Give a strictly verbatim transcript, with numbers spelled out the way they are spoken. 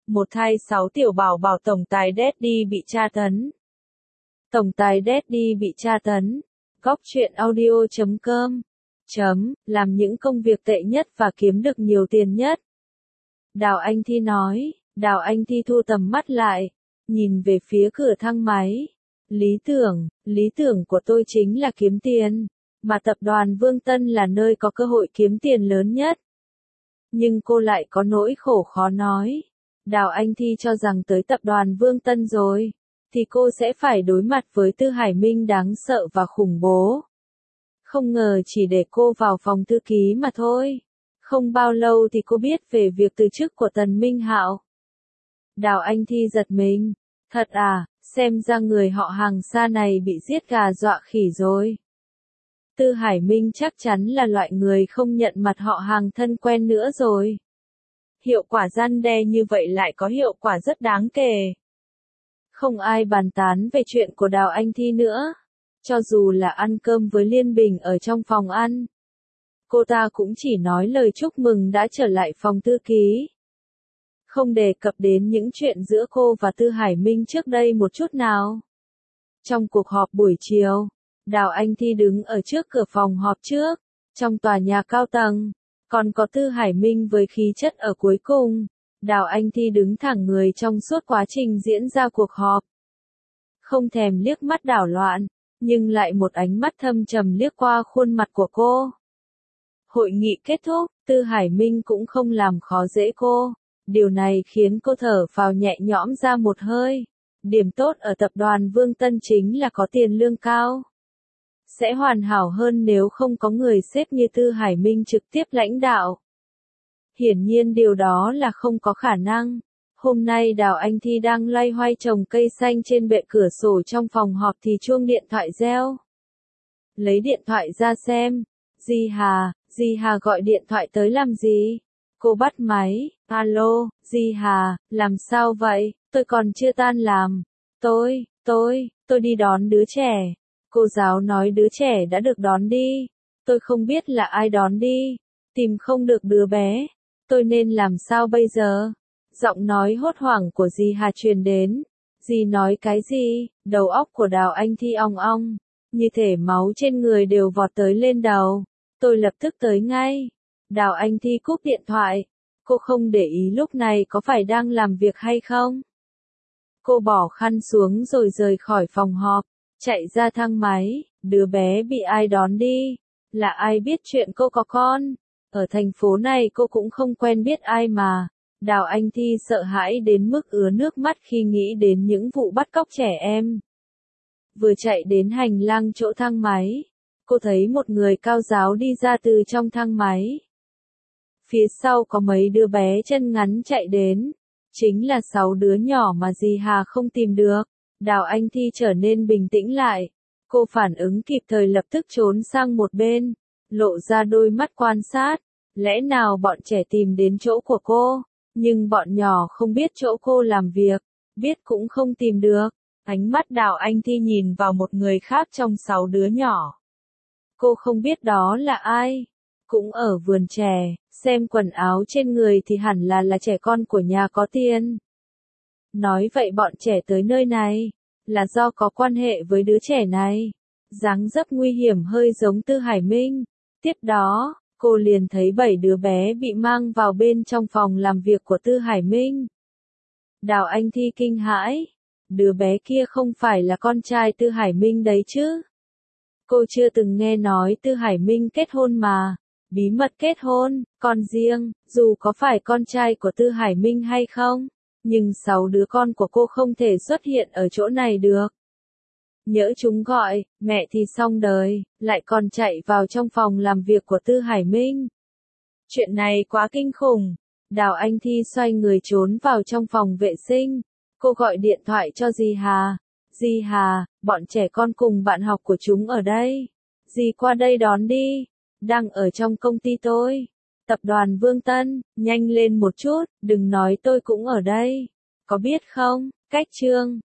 Một thai sáu tiểu bảo bảo tổng tài Daddy bị tra tấn. Tổng tài Daddy bị tra tấn. Góc truyện audio chấm com. Chấm, làm những công việc tệ nhất và kiếm được nhiều tiền nhất. Đào Anh Thi nói, Đào Anh Thi thu tầm mắt lại, nhìn về phía cửa thang máy. Lý tưởng, lý tưởng của tôi chính là kiếm tiền, mà tập đoàn Vương Tân là nơi có cơ hội kiếm tiền lớn nhất. Nhưng cô lại có nỗi khổ khó nói. Đào Anh Thi cho rằng tới tập đoàn Vương Tân rồi, thì cô sẽ phải đối mặt với Tư Hải Minh đáng sợ và khủng bố. Không ngờ chỉ để cô vào phòng thư ký mà thôi. Không bao lâu thì cô biết về việc từ chức của Tần Minh Hạo. Đào Anh Thi giật mình. Thật à, xem ra người họ hàng xa này bị giết gà dọa khỉ rồi. Tư Hải Minh chắc chắn là loại người không nhận mặt họ hàng thân quen nữa rồi. Hiệu quả răn đe như vậy lại có hiệu quả rất đáng kể. Không ai bàn tán về chuyện của Đào Anh Thi nữa. Cho dù là ăn cơm với Liên Bình ở trong phòng ăn, cô ta cũng chỉ nói lời chúc mừng đã trở lại phòng thư ký. Không đề cập đến những chuyện giữa cô và Tư Hải Minh trước đây một chút nào. Trong cuộc họp buổi chiều, Đào Anh Thi đứng ở trước cửa phòng họp trước, trong tòa nhà cao tầng, còn có Tư Hải Minh với khí chất ở cuối cùng. Đào Anh Thi đứng thẳng người trong suốt quá trình diễn ra cuộc họp. Không thèm liếc mắt đảo loạn, nhưng lại một ánh mắt thâm trầm liếc qua khuôn mặt của cô. Hội nghị kết thúc, Tư Hải Minh cũng không làm khó dễ cô. Điều này khiến cô thở phào nhẹ nhõm ra một hơi. Điểm tốt ở tập đoàn Vương Tân chính là có tiền lương cao. Sẽ hoàn hảo hơn nếu không có người sếp như Tư Hải Minh trực tiếp lãnh đạo. Hiển nhiên điều đó là không có khả năng. Hôm nay Đào Anh Thi đang loay hoay trồng cây xanh trên bệ cửa sổ trong phòng họp thì chuông điện thoại reo. Lấy điện thoại ra xem. Di Hà, Di Hà gọi điện thoại tới làm gì? Cô bắt máy. Alo, Di Hà, làm sao vậy? Tôi còn chưa tan làm. Tôi, tôi, tôi đi đón đứa trẻ. Cô giáo nói đứa trẻ đã được đón đi. Tôi không biết là ai đón đi. Tìm không được đứa bé. Tôi nên làm sao bây giờ? Giọng nói hốt hoảng của Di Hà truyền đến. Di nói cái gì? Đầu óc của Đào Anh Thi ong ong. Như thể máu trên người đều vọt tới lên đầu. Tôi lập tức tới ngay. Đào Anh Thi cúp điện thoại. Cô không để ý lúc này có phải đang làm việc hay không? Cô bỏ khăn xuống rồi rời khỏi phòng họp. Chạy ra thang máy. Đứa bé bị ai đón đi? Là ai biết chuyện cô có con? Ở thành phố này cô cũng không quen biết ai mà. Đào Anh Thi sợ hãi đến mức ứa nước mắt khi nghĩ đến những vụ bắt cóc trẻ em. Vừa chạy đến hành lang chỗ thang máy, cô thấy một người cao ráo đi ra từ trong thang máy. Phía sau có mấy đứa bé chân ngắn chạy đến. Chính là sáu đứa nhỏ mà Di Hà không tìm được. Đào Anh Thi trở nên bình tĩnh lại. Cô phản ứng kịp thời lập tức trốn sang một bên, lộ ra đôi mắt quan sát. Lẽ nào bọn trẻ tìm đến chỗ của cô? Nhưng bọn nhỏ không biết chỗ cô làm việc, biết cũng không tìm được. Ánh mắt Đào Anh Thi nhìn vào một người khác trong sáu đứa nhỏ. Cô không biết đó là ai. Cũng ở vườn trẻ, xem quần áo trên người thì hẳn là là trẻ con của nhà có tiền. Nói vậy bọn trẻ tới nơi này, là do có quan hệ với đứa trẻ này. Dáng dấp nguy hiểm hơi giống Tư Hải Minh. Tiếp đó, cô liền thấy bảy đứa bé bị mang vào bên trong phòng làm việc của Tư Hải Minh. Đào Anh Thi kinh hãi. Đứa bé kia không phải là con trai Tư Hải Minh đấy chứ? Cô chưa từng nghe nói Tư Hải Minh kết hôn mà. Bí mật kết hôn, con riêng, dù có phải con trai của Tư Hải Minh hay không, nhưng sáu đứa con của cô không thể xuất hiện ở chỗ này được. Nhỡ chúng gọi, mẹ thì xong đời, lại còn chạy vào trong phòng làm việc của Tư Hải Minh. Chuyện này quá kinh khủng. Đào Anh Thi xoay người trốn vào trong phòng vệ sinh. Cô gọi điện thoại cho Di Hà. Di Hà, bọn trẻ con cùng bạn học của chúng ở đây. Dì qua đây đón đi. Đang ở trong công ty tôi. Tập đoàn Vương Tân, nhanh lên một chút, đừng nói tôi cũng ở đây. Có biết không, cách chương.